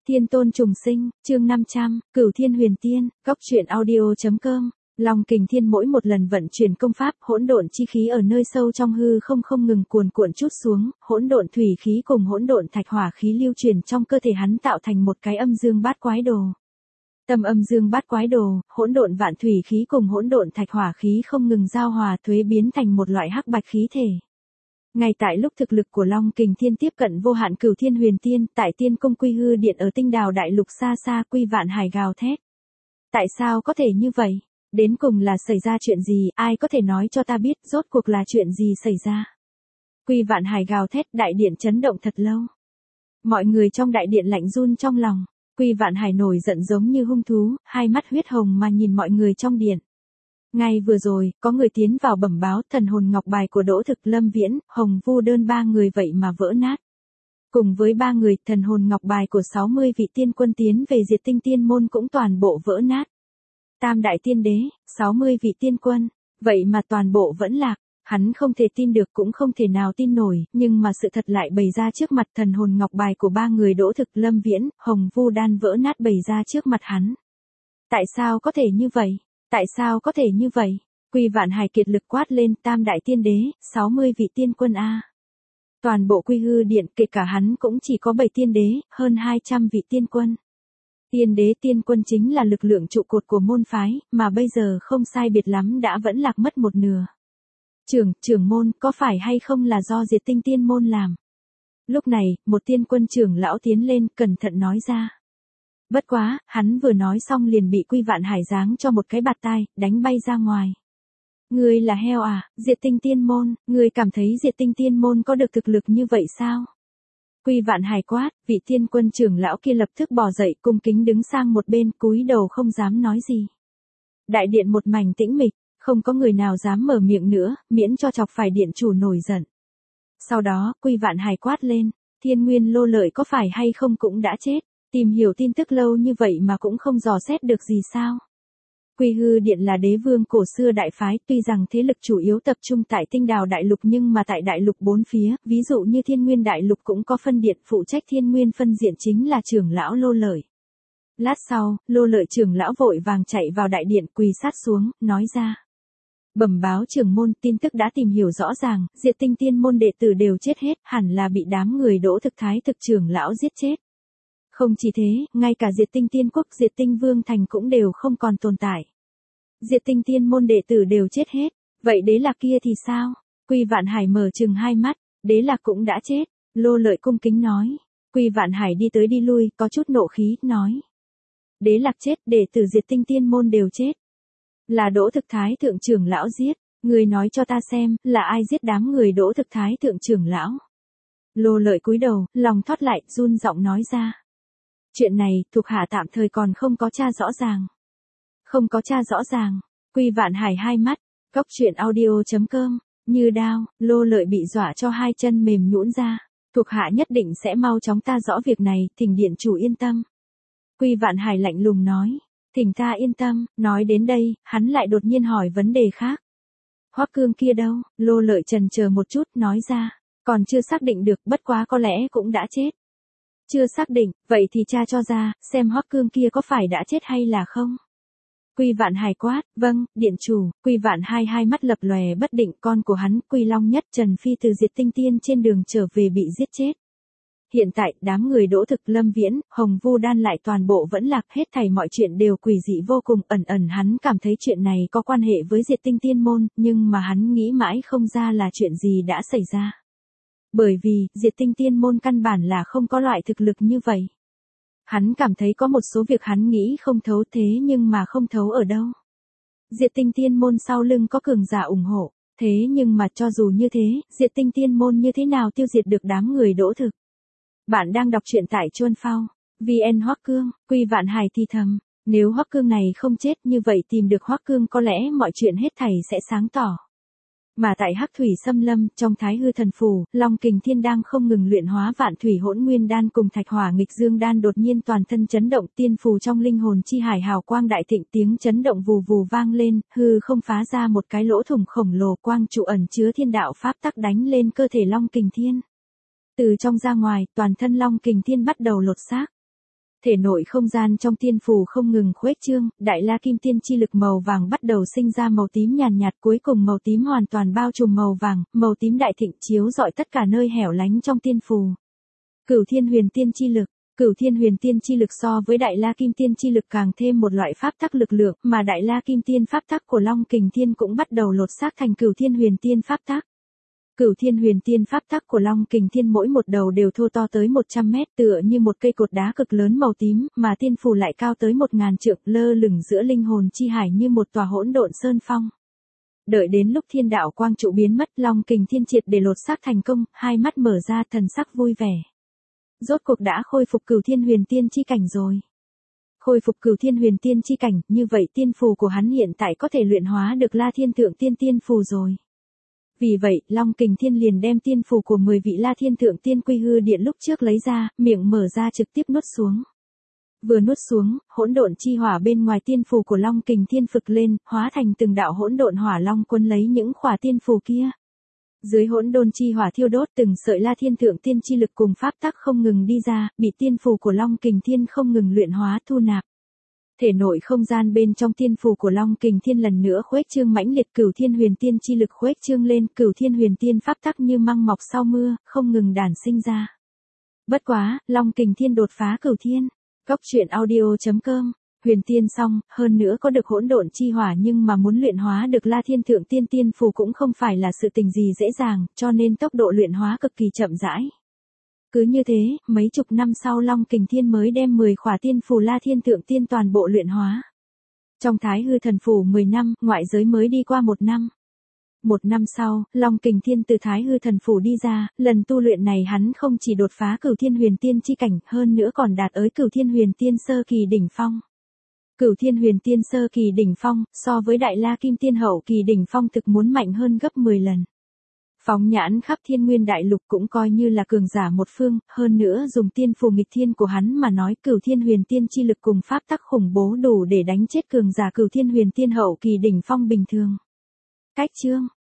Thiên tôn trùng sinh, chương 500, Cửu Thiên Huyền Tiên, góc truyện audio.com. Long Kình Thiên mỗi một lần vận chuyển công pháp, hỗn độn chi khí ở nơi sâu trong hư không ngừng cuồn cuộn trút xuống, hỗn độn thủy khí cùng hỗn độn thạch hỏa khí lưu truyền trong cơ thể hắn tạo thành một cái âm dương bát quái đồ. Tâm âm dương bát quái đồ, hỗn độn vạn thủy khí cùng hỗn độn thạch hỏa khí không ngừng giao hòa thuế biến thành một loại hắc bạch khí thể. Ngay tại lúc thực lực của Long Kình Thiên tiếp cận vô hạn Cửu Thiên Huyền Tiên, tại Tiên Cung Quy Hư Điện ở Tinh Đào Đại Lục xa xa Quy Vạn Hải gào thét. Tại sao có thể như vậy? Đến cùng là xảy ra chuyện gì, ai có thể nói cho ta biết rốt cuộc là chuyện gì xảy ra? Quy Vạn Hải gào thét, đại điện chấn động thật lâu. Mọi người trong đại điện lạnh run trong lòng. Quy Vạn Hải nổi giận giống như hung thú, hai mắt huyết hồng mà nhìn mọi người trong điện. Ngay vừa rồi, có người tiến vào bẩm báo thần hồn ngọc bài của Đỗ Thực, Lâm Viễn, Hồng Vu Đơn ba người vậy mà vỡ nát. Cùng với ba người, thần hồn ngọc bài của 60 vị tiên quân tiến về Diệt Tinh Tiên Môn cũng toàn bộ vỡ nát. Tam đại tiên đế, 60 vị tiên quân, vậy mà toàn bộ vẫn lạc. Hắn không thể tin được cũng không thể nào tin nổi, nhưng mà sự thật lại bày ra trước mặt. Thần hồn ngọc bài của ba người Đỗ Thực, Lâm Viễn, Hồng Vu Đan vỡ nát bày ra trước mặt hắn. Tại sao có thể như vậy? Tại sao có thể như vậy? Quy Vạn Hải kiệt lực quát lên, tam đại tiên đế, 60 vị tiên quân a. Toàn bộ Quy Hư Điện kể cả hắn cũng chỉ có 7 tiên đế, hơn 200 vị tiên quân. Tiên đế tiên quân chính là lực lượng trụ cột của môn phái, mà bây giờ không sai biệt lắm đã vẫn lạc mất một nửa. Trưởng môn, có phải hay không là do Diệt Tinh Tiên Môn làm? Lúc này, một tiên quân trưởng lão tiến lên, cẩn thận nói ra. Bất quá, hắn vừa nói xong liền bị Quy Vạn Hải giáng cho một cái bạt tai, đánh bay ra ngoài. Ngươi là heo à, Diệt Tinh Tiên Môn, ngươi cảm thấy Diệt Tinh Tiên Môn có được thực lực như vậy sao? Quy Vạn Hải quát, vị tiên quân trưởng lão kia lập tức bò dậy, cung kính đứng sang một bên, cúi đầu không dám nói gì. Đại điện một mảnh tĩnh mịch, không có người nào dám mở miệng nữa, miễn cho chọc phải điện chủ nổi giận. Sau đó, Quy Vạn Hải quát lên, Thiên Nguyên Lô Lợi có phải hay không cũng đã chết, tìm hiểu tin tức lâu như vậy mà cũng không dò xét được gì sao? Quy Hư Điện là đế vương cổ xưa đại phái, tuy rằng thế lực chủ yếu tập trung tại Tinh Đào Đại Lục nhưng mà tại Đại Lục bốn phía, ví dụ như Thiên Nguyên Đại Lục cũng có phân điện, phụ trách Thiên Nguyên phân diện chính là trưởng lão Lô Lợi. Lát sau, Lô Lợi trưởng lão vội vàng chạy vào đại điện, quỳ sát xuống, nói ra. Bẩm báo trưởng môn, tin tức đã tìm hiểu rõ ràng, Diệt Tinh Tiên Môn đệ tử đều chết hết, hẳn là bị đám người Đỗ Thực Thái Thực trưởng lão giết chết. Không chỉ thế, ngay cả Diệt Tinh Tiên Quốc, Diệt Tinh Vương Thành cũng đều không còn tồn tại. Diệt Tinh Tiên Môn đệ tử đều chết hết, vậy Đế Lạc kia thì sao? Quy Vạn Hải mở trừng hai mắt, Đế Lạc cũng đã chết, Lô Lợi cung kính nói. Quy Vạn Hải đi tới đi lui, có chút nộ khí, nói. Đế Lạc chết, đệ tử Diệt Tinh Tiên Môn đều chết. Là Đỗ Thực Thái Thượng trưởng lão giết, người nói cho ta xem, là ai giết đám người Đỗ Thực Thái Thượng trưởng lão? Lô Lợi cúi đầu, lòng thoát lại, run giọng nói ra. Chuyện này, thuộc hạ tạm thời còn không có tra rõ ràng. Không có tra rõ ràng. Quy Vạn Hải hai mắt, góc truyện audio.com, như đao, Lô Lợi bị dọa cho hai chân mềm nhũn ra. Thuộc hạ nhất định sẽ mau chóng ta rõ việc này, thỉnh điện chủ yên tâm. Quy Vạn Hải lạnh lùng nói, thỉnh ta yên tâm, nói đến đây, hắn lại đột nhiên hỏi vấn đề khác. Hoắc Cương kia đâu? Lô Lợi chần chờ một chút, nói ra, còn chưa xác định được, bất quá có lẽ cũng đã chết. Chưa xác định, vậy thì tra cho ra, xem Hoắc Cương kia có phải đã chết hay là không? Quy Vạn Hải quát, vâng, điện chủ. Quy Vạn Hải hai mắt lập lòe bất định, con của hắn, Quy Long Nhất Trần Phi từ Diệt Tinh Tiên trên đường trở về bị giết chết. Hiện tại, đám người Đỗ Thực, Lâm Viễn, Hồng Vu Đan lại toàn bộ vẫn lạc, hết thảy mọi chuyện đều quỷ dị vô cùng. Ẩn hắn cảm thấy chuyện này có quan hệ với Diệt Tinh Tiên Môn, nhưng mà hắn nghĩ mãi không ra là chuyện gì đã xảy ra. Bởi vì, Diệt Tinh Tiên Môn căn bản là không có loại thực lực như vậy. Hắn cảm thấy có một số việc hắn nghĩ không thấu, thế nhưng mà không thấu ở đâu. Diệt Tinh Tiên Môn sau lưng có cường giả ủng hộ, thế nhưng mà cho dù như thế, Diệt Tinh Tiên Môn như thế nào tiêu diệt được đám người Đỗ Thực? Bạn đang đọc truyện tại Chuan Phao, VN Hoắc Cương. Quy Vạn Hải thì thầm, nếu Hoắc Cương này không chết như vậy tìm được Hoắc Cương có lẽ mọi chuyện hết thảy sẽ sáng tỏ. Mà tại Hắc Thủy Xâm Lâm, trong Thái Hư Thần Phủ, Long Kình Thiên đang không ngừng luyện hóa Vạn Thủy Hỗn Nguyên Đan cùng Thạch Hỏa Nghịch Dương Đan, đột nhiên toàn thân chấn động, tiên phù trong linh hồn chi hải hào quang đại thịnh, tiếng chấn động vù vù vang lên, hư không phá ra một cái lỗ thủng khổng lồ, quang trụ ẩn chứa thiên đạo pháp tắc đánh lên cơ thể Long Kình Thiên. Từ trong ra ngoài, toàn thân Long Kình Thiên bắt đầu lột xác. Thể nội không gian trong tiên phù không ngừng khuếch trương, đại la kim tiên chi lực màu vàng bắt đầu sinh ra màu tím nhàn nhạt, cuối cùng màu tím hoàn toàn bao trùm màu vàng, màu tím đại thịnh chiếu rọi tất cả nơi hẻo lánh trong tiên phù. Cửu Thiên Huyền Tiên chi lực. Cửu Thiên Huyền Tiên chi lực so với Đại La Kim Tiên chi lực càng thêm một loại pháp tắc lực lượng, mà Đại La Kim Tiên pháp tắc của Long Kình Thiên cũng bắt đầu lột xác thành Cửu Thiên Huyền Tiên pháp tắc. Cửu Thiên Huyền Tiên pháp tắc của Long Kình Thiên mỗi một đầu đều thô to tới 100 mét, tựa như một cây cột đá cực lớn màu tím, mà tiên phù lại cao tới 1000 trượng, lơ lửng giữa linh hồn chi hải như một tòa hỗn độn sơn phong. Đợi đến lúc thiên đạo quang trụ biến mất, Long Kình Thiên triệt để lột xác thành công, hai mắt mở ra thần sắc vui vẻ. Rốt cuộc đã khôi phục Cửu Thiên Huyền Tiên chi cảnh rồi. Khôi phục Cửu Thiên Huyền Tiên chi cảnh, như vậy tiên phù của hắn hiện tại có thể luyện hóa được La Thiên Thượng Tiên tiên phù rồi. Vì vậy, Long Kình Thiên liền đem tiên phù của 10 vị La Thiên Thượng Tiên Quy Hư Điện lúc trước lấy ra, miệng mở ra trực tiếp nuốt xuống. Vừa nuốt xuống, hỗn độn chi hỏa bên ngoài tiên phù của Long Kình Thiên phực lên, hóa thành từng đạo hỗn độn hỏa long cuốn lấy những khỏa tiên phù kia. Dưới hỗn độn chi hỏa thiêu đốt, từng sợi La Thiên Thượng Tiên chi lực cùng pháp tắc không ngừng đi ra, bị tiên phù của Long Kình Thiên không ngừng luyện hóa thu nạp. Thể nội không gian bên trong tiên phù của Long Kình Thiên lần nữa khuếch trương mãnh liệt, Cửu Thiên Huyền Tiên chi lực khuếch trương lên, Cửu Thiên Huyền Tiên pháp tắc như măng mọc sau mưa, không ngừng đản sinh ra. Bất quá, Long Kình Thiên đột phá Cửu Thiên. Góc truyện audio.com. Huyền Tiên xong, hơn nữa có được hỗn độn chi hỏa, nhưng mà muốn luyện hóa được La Thiên Thượng Tiên tiên phù cũng không phải là sự tình gì dễ dàng, cho nên tốc độ luyện hóa cực kỳ chậm rãi. Cứ như thế, mấy chục năm sau Long Kình Thiên mới đem 10 khỏa tiên phù La Thiên Thượng Tiên toàn bộ luyện hóa. Trong Thái Hư Thần Phủ 10 năm, ngoại giới mới đi qua 1 năm. 1 năm sau, Long Kình Thiên từ Thái Hư Thần Phủ đi ra, lần tu luyện này hắn không chỉ đột phá Cửu Thiên Huyền Tiên chi cảnh, hơn nữa còn đạt tới Cửu Thiên Huyền Tiên sơ kỳ đỉnh phong. Cửu Thiên Huyền Tiên sơ kỳ đỉnh phong, so với Đại La Kim Tiên hậu kỳ đỉnh phong thực muốn mạnh hơn gấp 10 lần. Phóng nhãn khắp Thiên Nguyên Đại Lục cũng coi như là cường giả một phương, hơn nữa dùng tiên phù nghịch thiên của hắn mà nói, Cửu Thiên Huyền Tiên chi lực cùng pháp tắc khủng bố đủ để đánh chết cường giả Cửu Thiên Huyền Tiên hậu kỳ đỉnh phong bình thường. Cách chương